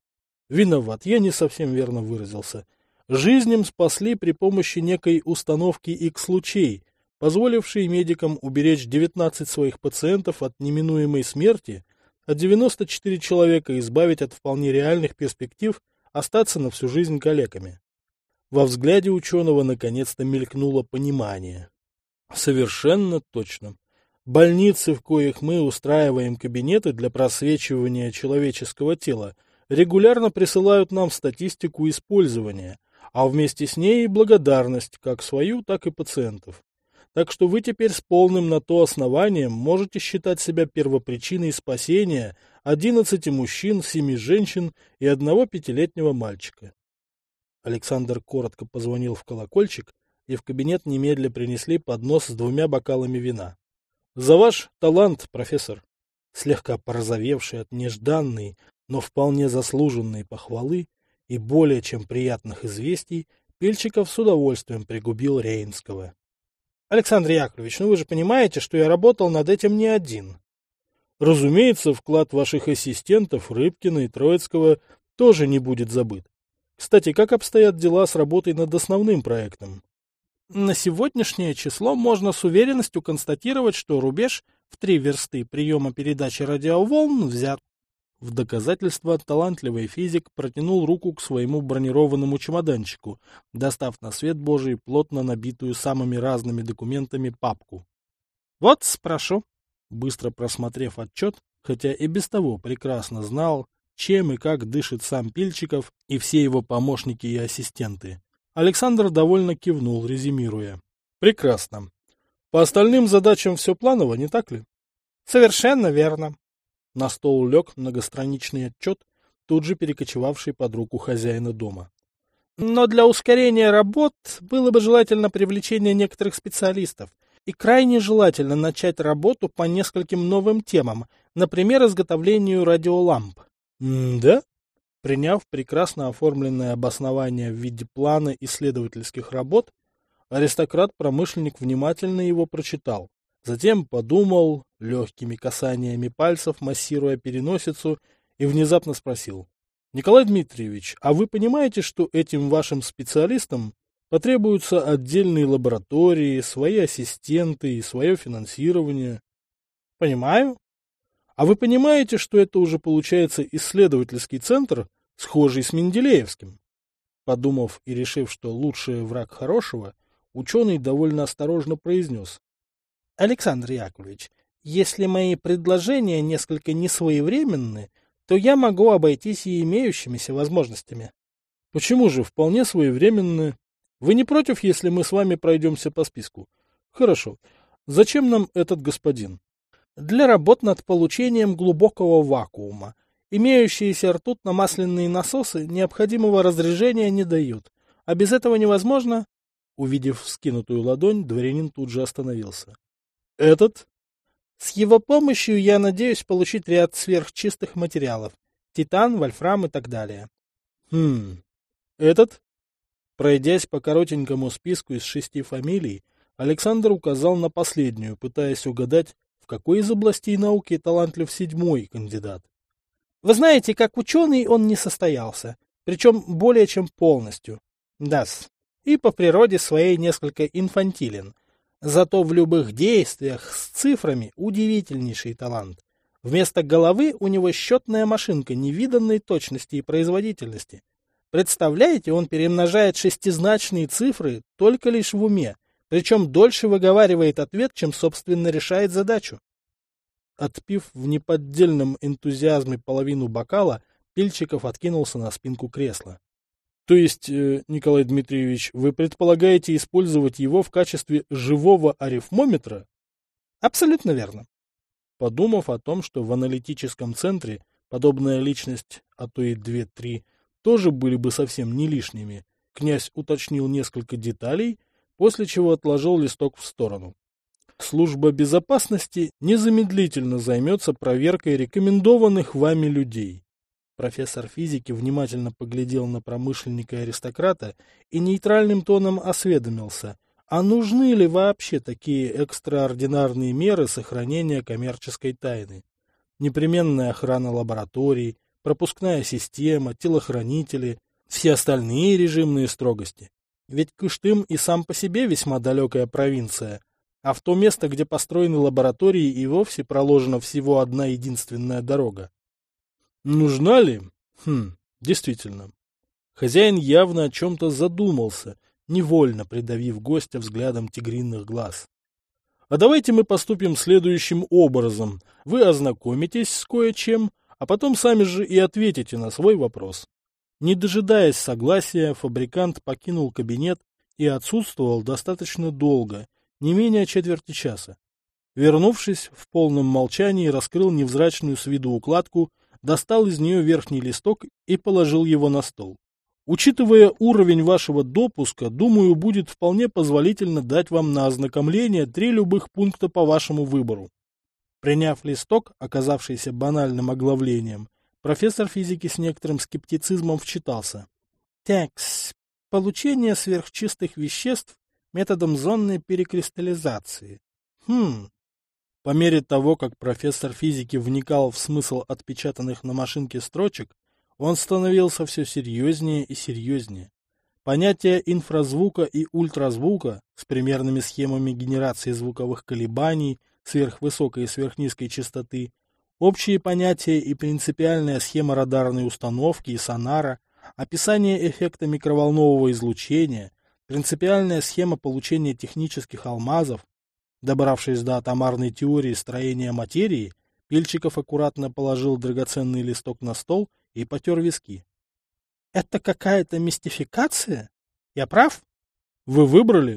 Виноват, я не совсем верно выразился. Жизнь им спасли при помощи некой установки Икс-лучей, позволившей медикам уберечь девятнадцать своих пациентов от неминуемой смерти, а девяносто четыре человека избавить от вполне реальных перспектив остаться на всю жизнь калеками. Во взгляде ученого наконец-то мелькнуло понимание. Совершенно точно. Больницы, в коих мы устраиваем кабинеты для просвечивания человеческого тела, регулярно присылают нам статистику использования, а вместе с ней и благодарность, как свою, так и пациентов. Так что вы теперь с полным на то основанием можете считать себя первопричиной спасения одиннадцати мужчин, семи женщин и одного пятилетнего мальчика. Александр коротко позвонил в колокольчик, и в кабинет немедля принесли поднос с двумя бокалами вина. — За ваш талант, профессор! Слегка порозовевший от нежданной, но вполне заслуженной похвалы и более чем приятных известий, Пильчиков с удовольствием пригубил Рейнского. — Александр Яковлевич, ну вы же понимаете, что я работал над этим не один. Разумеется, вклад ваших ассистентов Рыбкина и Троицкого тоже не будет забыт. Кстати, как обстоят дела с работой над основным проектом? На сегодняшнее число можно с уверенностью констатировать, что рубеж в три версты приема передачи радиоволн взят. В доказательство талантливый физик протянул руку к своему бронированному чемоданчику, достав на свет Божий плотно набитую самыми разными документами папку. — Вот, спрошу. Быстро просмотрев отчет, хотя и без того прекрасно знал, чем и как дышит сам Пильчиков и все его помощники и ассистенты, Александр довольно кивнул, резюмируя. — Прекрасно. По остальным задачам все планово, не так ли? Совершенно верно. На стол лег многостраничный отчет, тут же перекочевавший под руку хозяина дома. Но для ускорения работ было бы желательно привлечение некоторых специалистов. И крайне желательно начать работу по нескольким новым темам, например, изготовлению радиоламп. М-да? Приняв прекрасно оформленное обоснование в виде плана исследовательских работ, аристократ-промышленник внимательно его прочитал. Затем подумал, легкими касаниями пальцев массируя переносицу, и внезапно спросил. Николай Дмитриевич, а вы понимаете, что этим вашим специалистам потребуются отдельные лаборатории, свои ассистенты и свое финансирование? Понимаю. А вы понимаете, что это уже получается исследовательский центр, схожий с Менделеевским? Подумав и решив, что лучший враг хорошего, ученый довольно осторожно произнес. Александр Яковлевич, если мои предложения несколько несвоевременны, то я могу обойтись и имеющимися возможностями. Почему же вполне своевременны? Вы не против, если мы с вами пройдемся по списку? Хорошо. Зачем нам этот господин? Для работ над получением глубокого вакуума. Имеющиеся ртутно-масляные насосы необходимого разрежения не дают. А без этого невозможно... Увидев вскинутую ладонь, дворянин тут же остановился. Этот? С его помощью я надеюсь получить ряд сверхчистых материалов. Титан, вольфрам и так далее. Хм. Этот? Пройдясь по коротенькому списку из шести фамилий, Александр указал на последнюю, пытаясь угадать, в какой из областей науки талантлив седьмой кандидат. Вы знаете, как ученый он не состоялся, причем более чем полностью. Да-с. И по природе своей несколько инфантилен. Зато в любых действиях с цифрами удивительнейший талант. Вместо головы у него счетная машинка невиданной точности и производительности. Представляете, он перемножает шестизначные цифры только лишь в уме, причем дольше выговаривает ответ, чем, собственно, решает задачу. Отпив в неподдельном энтузиазме половину бокала, Пильчиков откинулся на спинку кресла. То есть, Николай Дмитриевич, вы предполагаете использовать его в качестве живого арифмометра? Абсолютно верно. Подумав о том, что в аналитическом центре подобная личность, а то и две-три, тоже были бы совсем не лишними, князь уточнил несколько деталей, после чего отложил листок в сторону. Служба безопасности незамедлительно займется проверкой рекомендованных вами людей. Профессор физики внимательно поглядел на промышленника-аристократа и нейтральным тоном осведомился, а нужны ли вообще такие экстраординарные меры сохранения коммерческой тайны? Непременная охрана лабораторий, пропускная система, телохранители, все остальные режимные строгости. Ведь Кыштым и сам по себе весьма далекая провинция, а в то место, где построены лаборатории, и вовсе проложена всего одна единственная дорога. Нужна ли? Хм, действительно. Хозяин явно о чем-то задумался, невольно придавив гостя взглядом тигриных глаз. А давайте мы поступим следующим образом. Вы ознакомитесь с кое-чем, а потом сами же и ответите на свой вопрос. Не дожидаясь согласия, фабрикант покинул кабинет и отсутствовал достаточно долго, не менее четверти часа. Вернувшись, в полном молчании раскрыл невзрачную с виду укладку, достал из нее верхний листок и положил его на стол. Учитывая уровень вашего допуска, думаю, будет вполне позволительно дать вам на ознакомление три любых пункта по вашему выбору. Приняв листок, оказавшийся банальным оглавлением, профессор физики с некоторым скептицизмом вчитался. Текс. Получение сверхчистых веществ методом зонной перекристаллизации. Хм. По мере того, как профессор физики вникал в смысл отпечатанных на машинке строчек, он становился все серьезнее и серьезнее. Понятия инфразвука и ультразвука с примерными схемами генерации звуковых колебаний сверхвысокой и сверхнизкой частоты, общие понятия и принципиальная схема радарной установки и сонара, описание эффекта микроволнового излучения, принципиальная схема получения технических алмазов. Добравшись до атомарной теории строения материи, Пильчиков аккуратно положил драгоценный листок на стол и потер виски. — Это какая-то мистификация? Я прав? — Вы выбрали?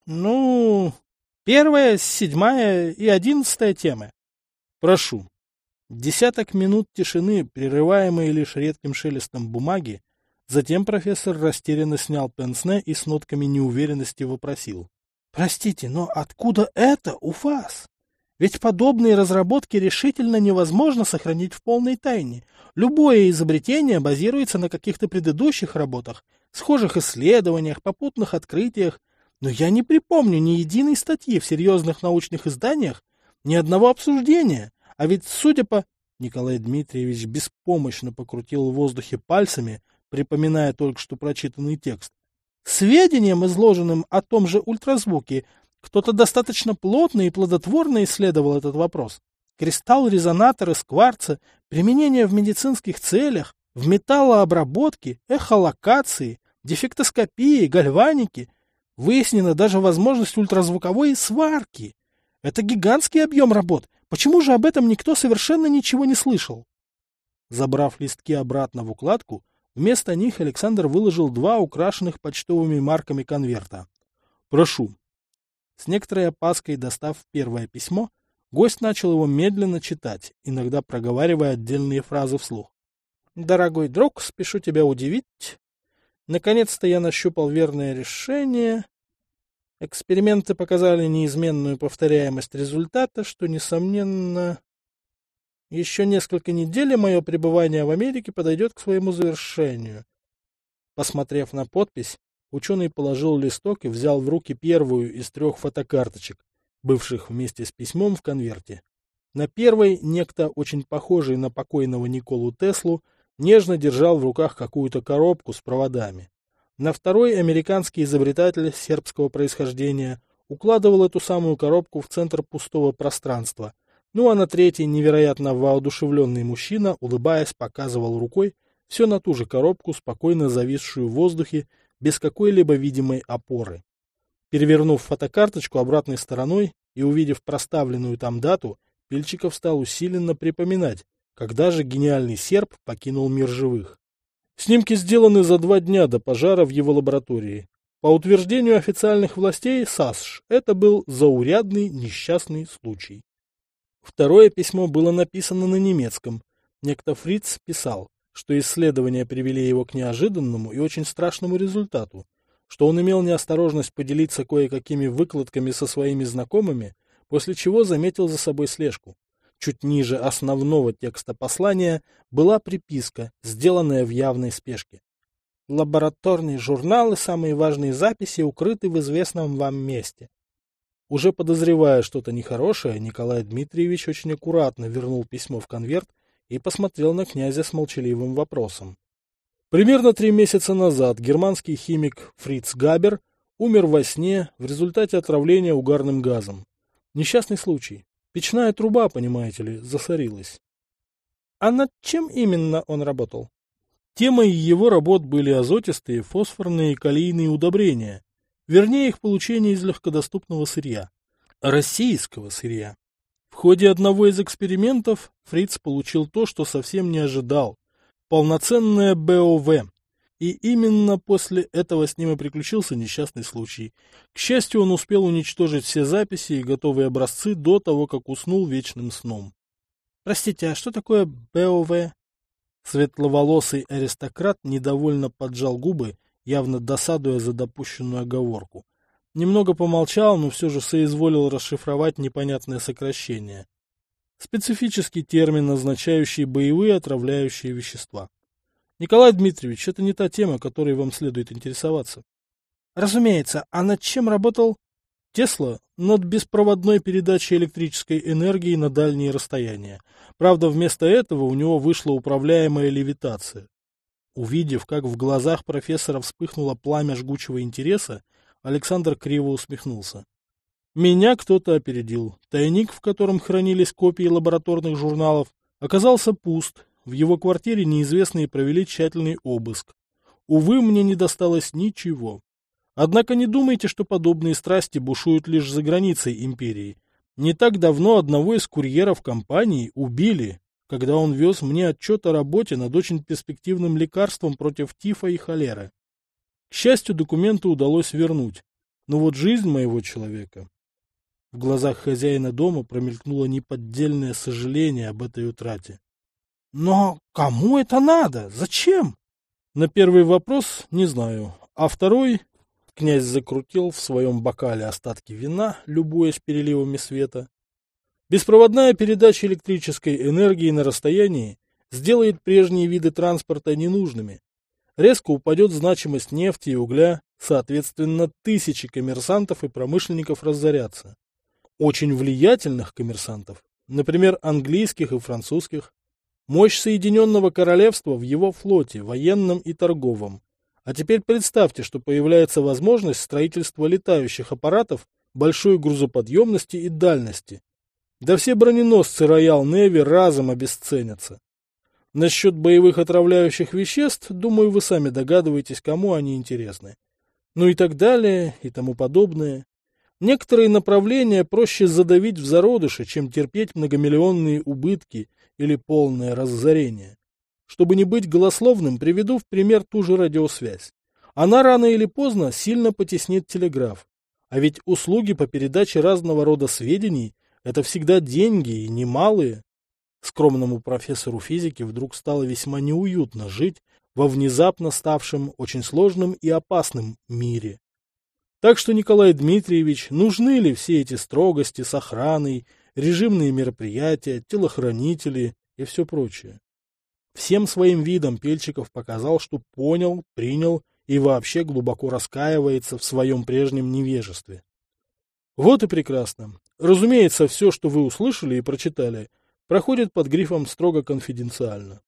Ну, первая, седьмая и одиннадцатая темы. Прошу. Десяток минут тишины, прерываемые лишь редким шелестом бумаги, затем профессор растерянно снял пенсне и с нотками неуверенности вопросил. Простите, но откуда это у вас? Ведь подобные разработки решительно невозможно сохранить в полной тайне. Любое изобретение базируется на каких-то предыдущих работах, схожих исследованиях, попутных открытиях, но я не припомню ни единой статьи в серьезных научных изданиях, ни одного обсуждения. А ведь, судя по... Николай Дмитриевич беспомощно покрутил в воздухе пальцами, припоминая только что прочитанный текст. Сведениям, изложенным о том же ультразвуке, кто-то достаточно плотно и плодотворно исследовал этот вопрос. Кристалл-резонатор из кварца, применение в медицинских целях, в металлообработке, эхолокации, дефектоскопии, гальванике. Выяснена даже возможность ультразвуковой сварки. Это гигантский объем работ. Почему же об этом никто совершенно ничего не слышал? Забрав листки обратно в укладку, вместо них Александр выложил два украшенных почтовыми марками конверта. «Прошу». С некоторой опаской достав первое письмо, гость начал его медленно читать, иногда проговаривая отдельные фразы вслух. «Дорогой друг, спешу тебя удивить. Наконец-то я нащупал верное решение. Эксперименты показали неизменную повторяемость результата, что, несомненно, еще несколько недель и мое пребывание в Америке подойдет к своему завершению». Посмотрев на подпись, ученый положил листок и взял в руки первую из трех фотокарточек, бывших вместе с письмом в конверте. На первой некто, очень похожий на покойного Николу Теслу, нежно держал в руках какую-то коробку с проводами. На второй американский изобретатель сербского происхождения укладывал эту самую коробку в центр пустого пространства. Ну а на третьей невероятно воодушевленный мужчина, улыбаясь, показывал рукой все на ту же коробку, спокойно зависшую в воздухе, без какой-либо видимой опоры. Перевернув фотокарточку обратной стороной и увидев проставленную там дату, Пильчиков стал усиленно припоминать, когда же гениальный серб покинул мир живых. Снимки сделаны за два дня до пожара в его лаборатории. По утверждению официальных властей САСШ, это был заурядный несчастный случай. Второе письмо было написано на немецком. Некто Фриц писал, что исследования привели его к неожиданному и очень страшному результату, что он имел неосторожность поделиться кое-какими выкладками со своими знакомыми, после чего заметил за собой слежку. Чуть ниже основного текста послания была приписка, сделанная в явной спешке. Лабораторные журналы, самые важные записи укрыты в известном вам месте. Уже подозревая что-то нехорошее, Николай Дмитриевич очень аккуратно вернул письмо в конверт и посмотрел на князя с молчаливым вопросом. Примерно три месяца назад германский химик Фриц Габер умер во сне в результате отравления угарным газом. Несчастный случай. Печная труба, понимаете ли, засорилась. А над чем именно он работал? Темой его работ были азотистые, фосфорные и калийные удобрения, вернее их получение из легкодоступного сырья, российского сырья. В ходе одного из экспериментов Фриц получил то, что совсем не ожидал – полноценное БОВ. И именно после этого с ним и приключился несчастный случай. К счастью, он успел уничтожить все записи и готовые образцы до того, как уснул вечным сном. Простите, а что такое БОВ? Светловолосый аристократ недовольно поджал губы, явно досадуя за допущенную оговорку. Немного помолчал, но все же соизволил расшифровать непонятное сокращение. Специфический термин, означающий боевые отравляющие вещества. Николай Дмитриевич, это не та тема, которой вам следует интересоваться. Разумеется, а над чем работал Тесла? Над беспроводной передачей электрической энергии на дальние расстояния. Правда, вместо этого у него вышла управляемая левитация. Увидев, как в глазах профессора вспыхнуло пламя жгучего интереса, Александр криво усмехнулся. Меня кто-то опередил. Тайник, в котором хранились копии лабораторных журналов, оказался пуст. В его квартире неизвестные провели тщательный обыск. Увы, мне не досталось ничего. Однако не думайте, что подобные страсти бушуют лишь за границей империи. Не так давно одного из курьеров компании убили, когда он вез мне отчет о работе над очень перспективным лекарством против тифа и холеры. К счастью, документы удалось вернуть. Но вот жизнь моего человека... В глазах хозяина дома промелькнуло неподдельное сожаление об этой утрате. Но кому это надо? Зачем? На первый вопрос не знаю, а второй... Князь закрутил в своем бокале остатки вина, любуясь переливами света. Беспроводная передача электрической энергии на расстоянии сделает прежние виды транспорта ненужными. Резко упадет значимость нефти и угля, соответственно, тысячи коммерсантов и промышленников разорятся. Очень влиятельных коммерсантов, например, английских и французских. Мощь Соединенного Королевства в его флоте, военном и торговом. А теперь представьте, что появляется возможность строительства летающих аппаратов большой грузоподъемности и дальности. Да все броненосцы Роял Неви разом обесценятся. Насчет боевых отравляющих веществ, думаю, вы сами догадываетесь, кому они интересны. Ну и так далее, и тому подобное. Некоторые направления проще задавить в зародыше, чем терпеть многомиллионные убытки или полное разорение. Чтобы не быть голословным, приведу в пример ту же радиосвязь. Она рано или поздно сильно потеснит телеграф. А ведь услуги по передаче разного рода сведений – это всегда деньги и немалые. Скромному профессору физики вдруг стало весьма неуютно жить во внезапно ставшем очень сложным и опасным мире. Так что, Николай Дмитриевич, нужны ли все эти строгости с охраной, режимные мероприятия, телохранители и все прочее? Всем своим видом Пельчиков показал, что понял, принял и вообще глубоко раскаивается в своем прежнем невежестве. Вот и прекрасно. Разумеется, все, что вы услышали и прочитали, проходит под грифом «строго конфиденциально».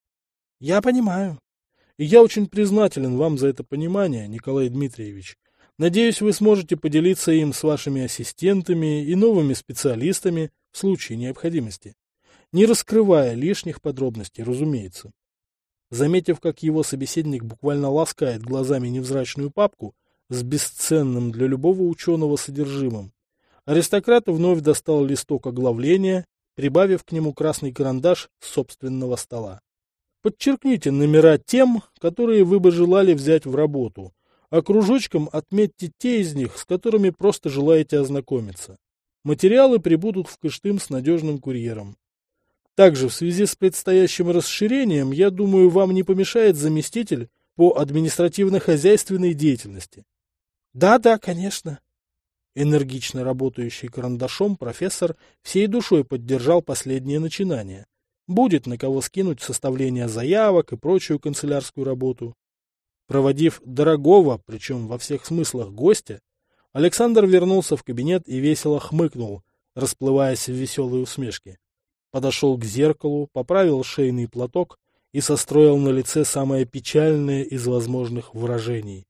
Я понимаю. И я очень признателен вам за это понимание, Николай Дмитриевич. Надеюсь, вы сможете поделиться им с вашими ассистентами и новыми специалистами в случае необходимости. Не раскрывая лишних подробностей, разумеется. Заметив, как его собеседник буквально ласкает глазами невзрачную папку с бесценным для любого ученого содержимым, аристократ вновь достал листок оглавления, прибавив к нему красный карандаш с собственного стола. Подчеркните номера тем, которые вы бы желали взять в работу, а кружочком отметьте те из них, с которыми просто желаете ознакомиться. Материалы прибудут в Кыштым с надежным курьером. Также в связи с предстоящим расширением, я думаю, вам не помешает заместитель по административно-хозяйственной деятельности. Да-да, конечно. Энергично работающий карандашом профессор всей душой поддержал последнее начинание. Будет на кого скинуть составление заявок и прочую канцелярскую работу. Проводив дорогого, причем во всех смыслах, гостя, Александр вернулся в кабинет и весело хмыкнул, расплываясь в веселой усмешке. Подошел к зеркалу, поправил шейный платок и состроил на лице самое печальное из возможных выражений.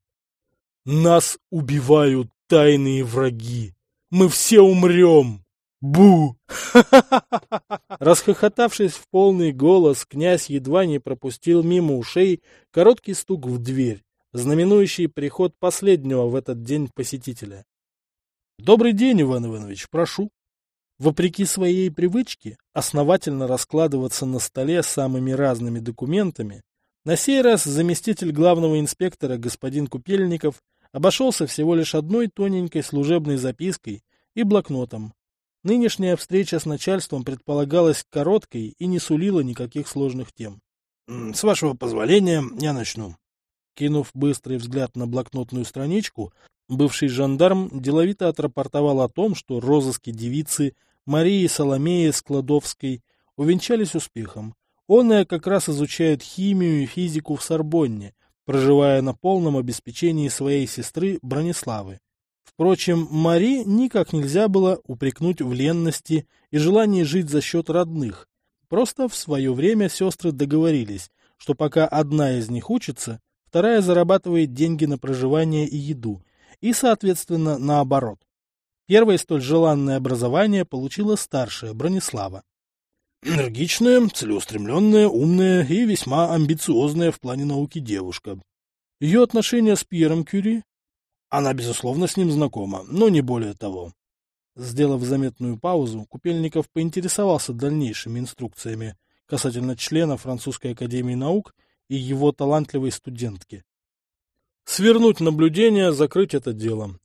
«Нас убивают тайные враги! Мы все умрем! Бу!» Расхохотавшись в полный голос, князь едва не пропустил мимо ушей короткий стук в дверь, знаменующий приход последнего в этот день посетителя. «Добрый день, Иван Иванович, прошу». Вопреки своей привычке основательно раскладываться на столе самыми разными документами, на сей раз заместитель главного инспектора господин Купельников обошелся всего лишь одной тоненькой служебной запиской и блокнотом. Нынешняя встреча с начальством предполагалась короткой и не сулила никаких сложных тем. «С вашего позволения, я начну». Кинув быстрый взгляд на блокнотную страничку, бывший жандарм деловито отрапортовал о том, что розыски девицы Марии Соломеи Складовской увенчались успехом. Оная как раз изучает химию и физику в Сорбонне, проживая на полном обеспечении своей сестры Брониславы. Впрочем, Мари никак нельзя было упрекнуть в ленности и желании жить за счет родных. Просто в свое время сестры договорились, что пока одна из них учится, вторая зарабатывает деньги на проживание и еду, и, соответственно, наоборот. Первое столь желанное образование получила старшая Бронислава. Энергичная, целеустремленная, умная и весьма амбициозная в плане науки девушка. Ее отношения с Пьером Кюри? Она, безусловно, с ним знакома, но не более того. Сделав заметную паузу, Купельников поинтересовался дальнейшими инструкциями касательно члена Французской академии наук и его талантливой студентки. Свернуть наблюдение, закрыть это дело.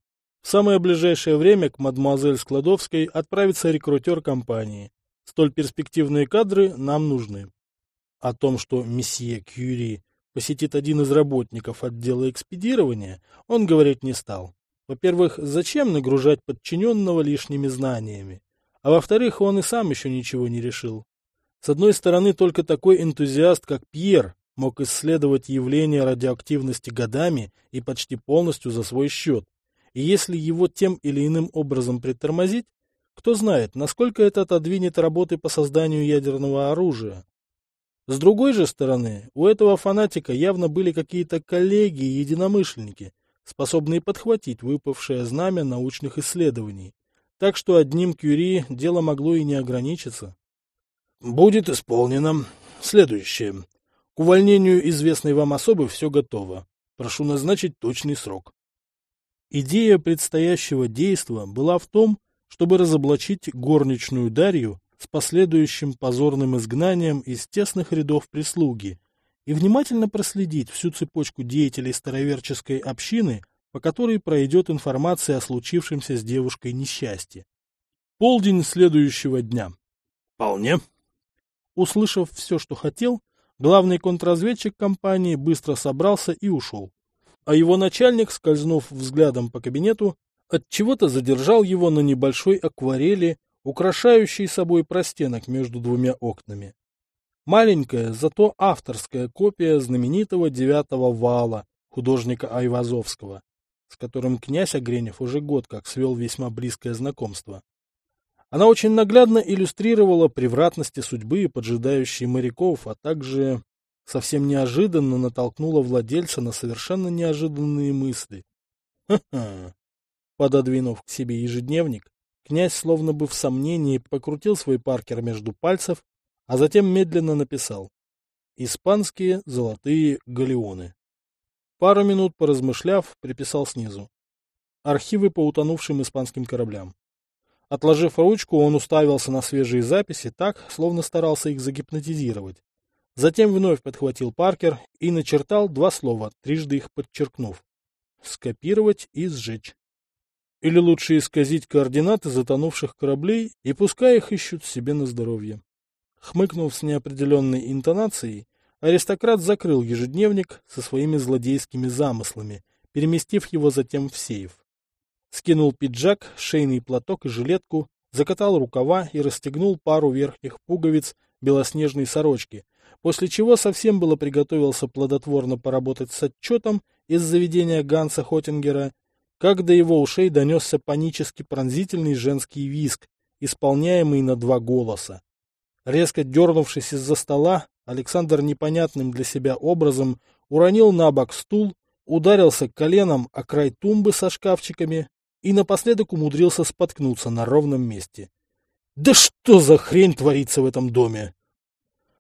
В самое ближайшее время к мадемуазель Складовской отправится рекрутер компании. Столь перспективные кадры нам нужны. О том, что месье Кюри посетит один из работников отдела экспедирования, он говорить не стал. Во-первых, зачем нагружать подчиненного лишними знаниями? А во-вторых, он и сам еще ничего не решил. С одной стороны, только такой энтузиаст, как Пьер, мог исследовать явления радиоактивности годами и почти полностью за свой счет. И если его тем или иным образом притормозить, кто знает, насколько это отодвинет работы по созданию ядерного оружия. С другой же стороны, у этого фанатика явно были какие-то коллеги и единомышленники, способные подхватить выпавшее знамя научных исследований. Так что одним Кюри дело могло и не ограничиться. Будет исполнено. Следующее. К увольнению известной вам особы все готово. Прошу назначить точный срок. Идея предстоящего действа была в том, чтобы разоблачить горничную Дарью с последующим позорным изгнанием из тесных рядов прислуги и внимательно проследить всю цепочку деятелей староверческой общины, по которой пройдет информация о случившемся с девушкой несчастье. Полдень следующего дня. Вполне. Услышав все, что хотел, главный контрразведчик компании быстро собрался и ушел. А его начальник, скользнув взглядом по кабинету, отчего-то задержал его на небольшой акварели, украшающей собой простенок между двумя окнами. Маленькая, зато авторская копия знаменитого девятого вала художника Айвазовского, с которым князь Огренев уже год как свел весьма близкое знакомство. Она очень наглядно иллюстрировала превратности судьбы, поджидающие моряков, а также совсем неожиданно натолкнула владельца на совершенно неожиданные мысли. Ха-ха! Пододвинув к себе ежедневник, князь словно бы в сомнении покрутил свой паркер между пальцев, а затем медленно написал: «Испанские золотые галеоны». Пару минут поразмышляв, приписал снизу: «Архивы по утонувшим испанским кораблям». Отложив ручку, он уставился на свежие записи так, словно старался их загипнотизировать. Затем вновь подхватил паркер и начертал два слова, трижды их подчеркнув: «Скопировать и сжечь». Или лучше исказить координаты затонувших кораблей и пускай их ищут себе на здоровье. Хмыкнув с неопределенной интонацией, аристократ закрыл ежедневник со своими злодейскими замыслами, переместив его затем в сейф. Скинул пиджак, шейный платок и жилетку, закатал рукава и расстегнул пару верхних пуговиц белоснежной сорочки, после чего совсем было приготовился плодотворно поработать с отчетом из заведения Ганса Хоттингера, как до его ушей донесся панически пронзительный женский визг, исполняемый на два голоса. Резко дернувшись из-за стола, Александр непонятным для себя образом уронил на бок стул, ударился коленом о край тумбы со шкафчиками и напоследок умудрился споткнуться на ровном месте. «Да что за хрень творится в этом доме?»